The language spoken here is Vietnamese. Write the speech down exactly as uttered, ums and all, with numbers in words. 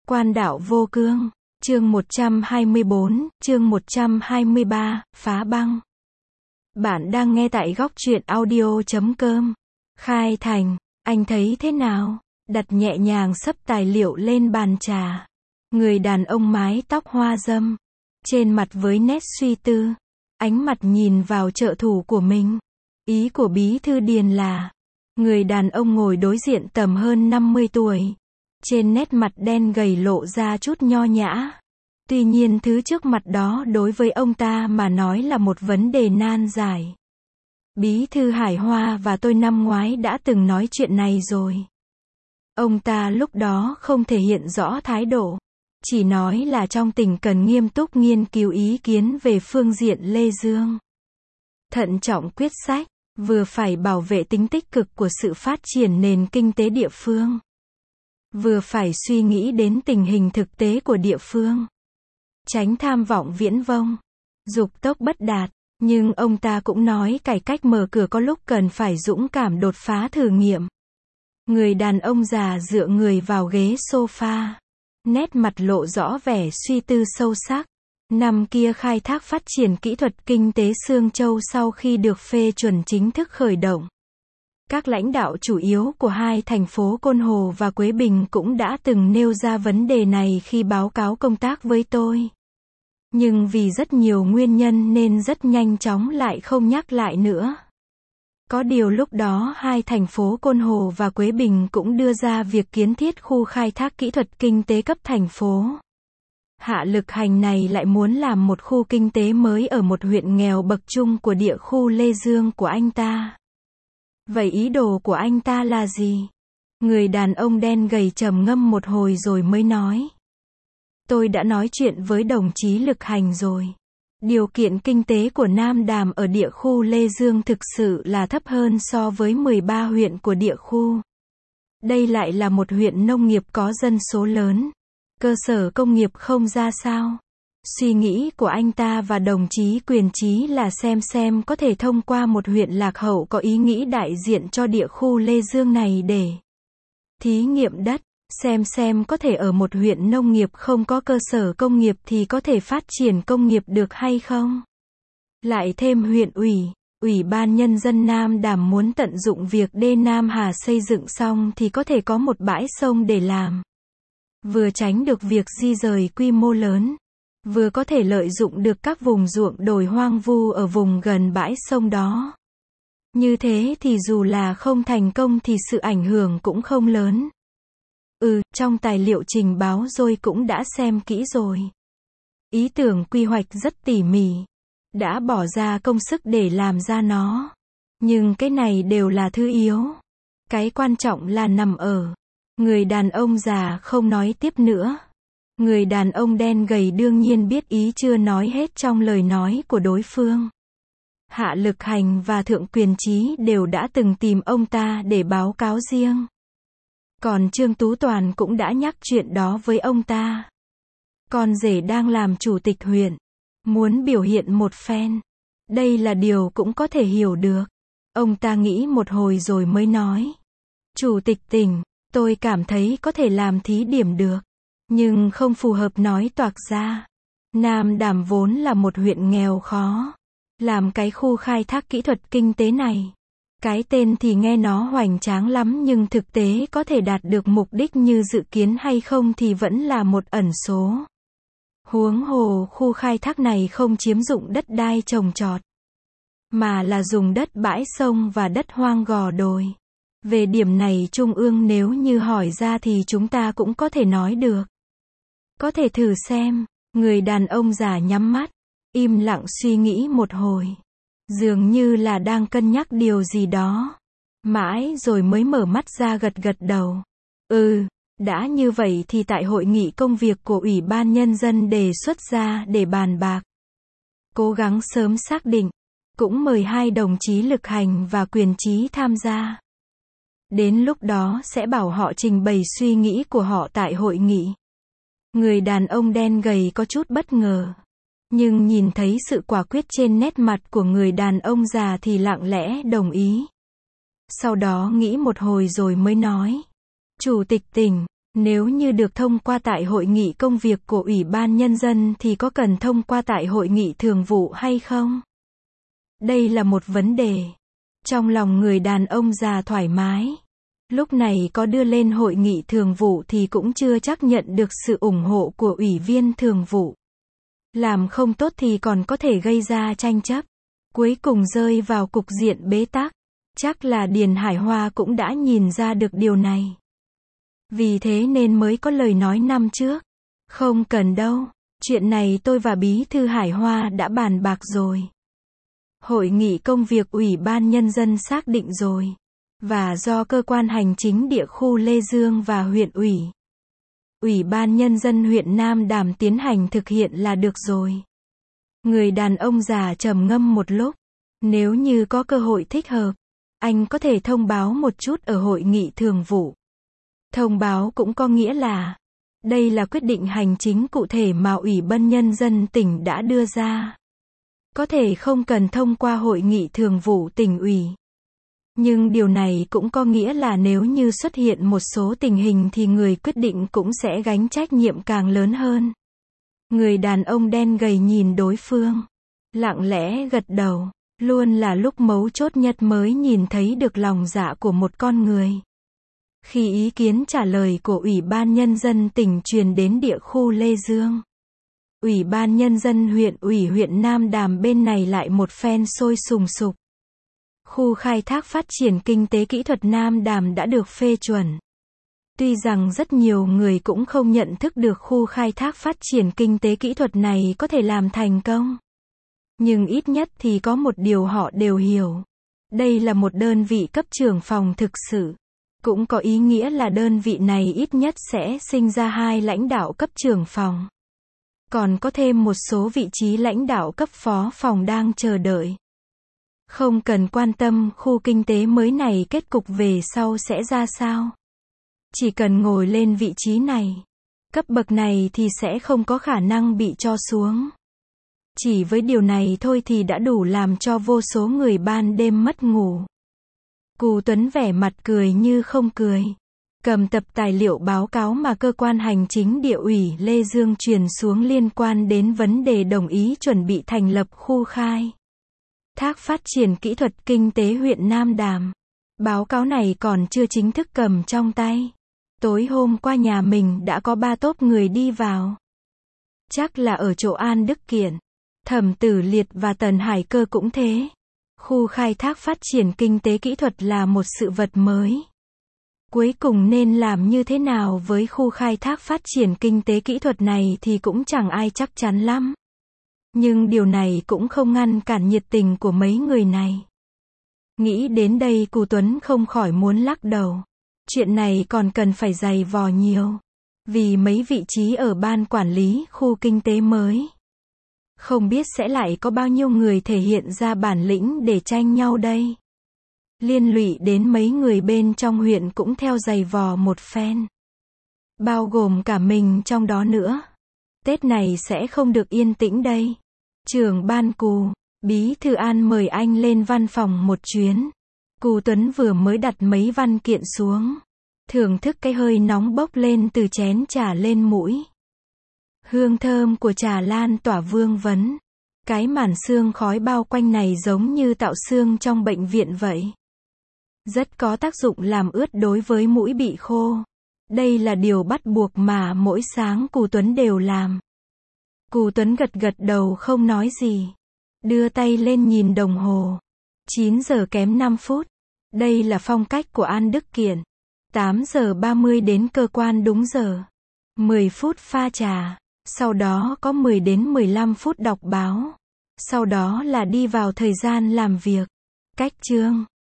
Quan đạo vô cương, chương một trăm hai mươi bốn, chương một trăm hai mươi ba, phá băng. Bạn đang nghe tại góc truyện audio chấm com. Khai Thành, anh thấy thế nào? Đặt nhẹ nhàng sấp tài liệu lên bàn trà. Người đàn ông mái tóc hoa râm, trên mặt với nét suy tư, ánh mặt nhìn vào trợ thủ của mình. Ý của bí thư Điền là, người đàn ông ngồi đối diện tầm hơn năm mươi tuổi. Trên nét mặt đen gầy lộ ra chút nho nhã. Tuy nhiên thứ trước mặt đó đối với ông ta mà nói là một vấn đề nan giải. Bí thư Hải Hoa và tôi năm ngoái đã từng nói chuyện này rồi. Ông ta lúc đó không thể hiện rõ thái độ. Chỉ nói là trong tỉnh cần nghiêm túc nghiên cứu ý kiến về phương diện Lê Dương. Thận trọng quyết sách, vừa phải bảo vệ tính tích cực của sự phát triển nền kinh tế địa phương. Vừa phải suy nghĩ đến tình hình thực tế của địa phương. Tránh tham vọng viễn vông, dục tốc bất đạt. Nhưng ông ta cũng nói cải cách mở cửa có lúc cần phải dũng cảm đột phá thử nghiệm. Người đàn ông già dựa người vào ghế sofa. Nét mặt lộ rõ vẻ suy tư sâu sắc. Năm kia khai thác phát triển kỹ thuật kinh tế Xương Châu sau khi được phê chuẩn chính thức khởi động. Các lãnh đạo chủ yếu của hai thành phố Côn Hồ và Quế Bình cũng đã từng nêu ra vấn đề này khi báo cáo công tác với tôi. Nhưng vì rất nhiều nguyên nhân nên rất nhanh chóng lại không nhắc lại nữa. Có điều lúc đó hai thành phố Côn Hồ và Quế Bình cũng đưa ra việc kiến thiết khu khai thác kỹ thuật kinh tế cấp thành phố. Hạ Lực Hành này lại muốn làm một khu kinh tế mới ở một huyện nghèo bậc trung của địa khu Lê Dương của anh ta. Vậy ý đồ của anh ta là gì? Người đàn ông đen gầy trầm ngâm một hồi rồi mới nói. Tôi đã nói chuyện với đồng chí Lực Hành rồi. Điều kiện kinh tế của Nam Đàm ở địa khu Lê Dương thực sự là thấp hơn so với mười ba huyện của địa khu. Đây lại là một huyện nông nghiệp có dân số lớn. Cơ sở công nghiệp không ra sao. Suy nghĩ của anh ta và đồng chí Quyền Chí là xem xem có thể thông qua một huyện lạc hậu có ý nghĩ đại diện cho địa khu Lê Dương này để thí nghiệm đất, xem xem có thể ở một huyện nông nghiệp không có cơ sở công nghiệp thì có thể phát triển công nghiệp được hay không. Lại thêm huyện ủy, Ủy ban Nhân dân Nam Đàm muốn tận dụng việc đê Nam Hà xây dựng xong thì có thể có một bãi sông để làm. Vừa tránh được việc di rời quy mô lớn. Vừa có thể lợi dụng được các vùng ruộng đồi hoang vu ở vùng gần bãi sông đó. Như thế thì dù là không thành công thì sự ảnh hưởng cũng không lớn. Ừ, trong tài liệu trình báo rồi cũng đã xem kỹ rồi. Ý tưởng quy hoạch rất tỉ mỉ. Đã bỏ ra công sức để làm ra nó. Nhưng cái này đều là thứ yếu. Cái quan trọng là nằm ở. Người đàn ông già không nói tiếp nữa. Người đàn ông đen gầy đương nhiên biết ý chưa nói hết trong lời nói của đối phương. Hạ Lực Hành và Thượng Quyền Chí đều đã từng tìm ông ta để báo cáo riêng. Còn Trương Tú Toàn cũng đã nhắc chuyện đó với ông ta. Con rể đang làm chủ tịch huyện. Muốn biểu hiện một phen. Đây là điều cũng có thể hiểu được. Ông ta nghĩ một hồi rồi mới nói. Chủ tịch tỉnh, tôi cảm thấy có thể làm thí điểm được. Nhưng không phù hợp nói toạc ra. Nam Đàm vốn là một huyện nghèo khó. Làm cái khu khai thác kỹ thuật kinh tế này. Cái tên thì nghe nó hoành tráng lắm nhưng thực tế có thể đạt được mục đích như dự kiến hay không thì vẫn là một ẩn số. Huống hồ khu khai thác này không chiếm dụng đất đai trồng trọt. Mà là dùng đất bãi sông và đất hoang gò đồi. Về điểm này Trung ương nếu như hỏi ra thì chúng ta cũng có thể nói được. Có thể thử xem. Người đàn ông già nhắm mắt, im lặng suy nghĩ một hồi. Dường như là đang cân nhắc điều gì đó. Mãi rồi mới mở mắt ra gật gật đầu. Ừ, đã như vậy thì tại hội nghị công việc của Ủy ban Nhân dân đề xuất ra để bàn bạc. Cố gắng sớm xác định. Cũng mời hai đồng chí Lực Hành và Quyền Chí tham gia. Đến lúc đó sẽ bảo họ trình bày suy nghĩ của họ tại hội nghị. Người đàn ông đen gầy có chút bất ngờ. Nhưng nhìn thấy sự quả quyết trên nét mặt của người đàn ông già thì lặng lẽ đồng ý. Sau đó nghĩ một hồi rồi mới nói. Chủ tịch tỉnh, Nếu như được thông qua tại hội nghị công việc của Ủy ban Nhân dân thì có cần thông qua tại hội nghị thường vụ hay không? Đây là một vấn đề. Trong lòng người đàn ông già thoải mái. Lúc này có đưa lên hội nghị thường vụ thì cũng chưa chắc nhận được sự ủng hộ của ủy viên thường vụ. Làm không tốt thì còn có thể gây ra tranh chấp. Cuối cùng rơi vào cục diện bế tắc. Chắc là Điền Hải Hoa cũng đã nhìn ra được điều này. Vì thế nên mới có lời nói năm trước. Không cần đâu. Chuyện này tôi và Bí thư Hải Hoa đã bàn bạc rồi. Hội nghị công việc Ủy ban Nhân dân xác định rồi. Và do cơ quan hành chính địa khu Lê Dương và huyện ủy. Ủy ban Nhân dân huyện Nam Đàm tiến hành thực hiện là được rồi. Người đàn ông già trầm ngâm một lúc. Nếu như có cơ hội thích hợp, anh có thể thông báo một chút ở hội nghị thường vụ. Thông báo cũng có nghĩa là, đây là quyết định hành chính cụ thể mà Ủy ban Nhân dân tỉnh đã đưa ra. Có thể không cần thông qua hội nghị thường vụ tỉnh ủy. Nhưng điều này cũng có nghĩa là nếu như xuất hiện một số tình hình thì người quyết định cũng sẽ gánh trách nhiệm càng lớn hơn. Người đàn ông đen gầy nhìn đối phương. Lặng lẽ gật đầu. Luôn là lúc mấu chốt nhất mới nhìn thấy được lòng dạ của một con người. Khi ý kiến trả lời của Ủy ban Nhân dân tỉnh truyền đến địa khu Lê Dương. Ủy ban Nhân dân huyện ủy huyện Nam Đàm bên này lại một phen sôi sùng sục. Khu khai thác phát triển kinh tế kỹ thuật Nam Đàm đã được phê chuẩn. Tuy rằng rất nhiều người cũng không nhận thức được khu khai thác phát triển kinh tế kỹ thuật này có thể làm thành công. Nhưng ít nhất thì có một điều họ đều hiểu. Đây là một đơn vị cấp trưởng phòng thực sự. Cũng có ý nghĩa là đơn vị này ít nhất sẽ sinh ra hai lãnh đạo cấp trưởng phòng. Còn có thêm một số vị trí lãnh đạo cấp phó phòng đang chờ đợi. Không cần quan tâm khu kinh tế mới này kết cục về sau sẽ ra sao. Chỉ cần ngồi lên vị trí này, cấp bậc này thì sẽ không có khả năng bị cho xuống. Chỉ với điều này thôi thì đã đủ làm cho vô số người ban đêm mất ngủ. Cù Tuấn vẻ mặt cười như không cười. Cầm tập tài liệu báo cáo mà cơ quan hành chính địa ủy Lê Dương truyền xuống liên quan đến vấn đề đồng ý chuẩn bị thành lập khu khai thác phát triển kỹ thuật kinh tế huyện Nam Đàm. Báo cáo này còn chưa chính thức cầm trong tay. Tối hôm qua nhà mình đã có ba tốp người đi vào. Chắc là ở chỗ An Đức Kiện, Thẩm Tử Liệt và Tần Hải Cơ cũng thế. Khu khai thác phát triển kinh tế kỹ thuật là một sự vật mới. Cuối cùng nên làm như thế nào với khu khai thác phát triển kinh tế kỹ thuật này thì cũng chẳng ai chắc chắn lắm. Nhưng điều này cũng không ngăn cản nhiệt tình của mấy người này. Nghĩ đến đây Cù Tuấn không khỏi muốn lắc đầu. Chuyện này còn cần phải dày vò nhiều. Vì mấy vị trí ở ban quản lý khu kinh tế mới. Không biết sẽ lại có bao nhiêu người thể hiện ra bản lĩnh để tranh nhau đây. Liên lụy đến mấy người bên trong huyện cũng theo dày vò một phen. Bao gồm cả mình trong đó nữa. Tết này sẽ không được yên tĩnh đây. Trưởng ban Cù, Bí thư An mời anh lên văn phòng một chuyến. Cù Tuấn vừa mới đặt mấy văn kiện xuống. Thưởng thức cái hơi nóng bốc lên từ chén trà lên mũi. Hương thơm của trà lan tỏa vương vấn. Cái màn sương khói bao quanh này giống như tạo sương trong bệnh viện vậy. Rất có tác dụng làm ướt đối với mũi bị khô. Đây là điều bắt buộc mà mỗi sáng Cù Tuấn đều làm. Cù Tuấn gật gật đầu không nói gì. Đưa tay lên nhìn đồng hồ. chín giờ kém năm phút. Đây là phong cách của An Đức Kiện. tám giờ ba mươi đến cơ quan đúng giờ. mười phút pha trà. Sau đó có mười đến mười lăm phút đọc báo. Sau đó là đi vào thời gian làm việc. Cách chương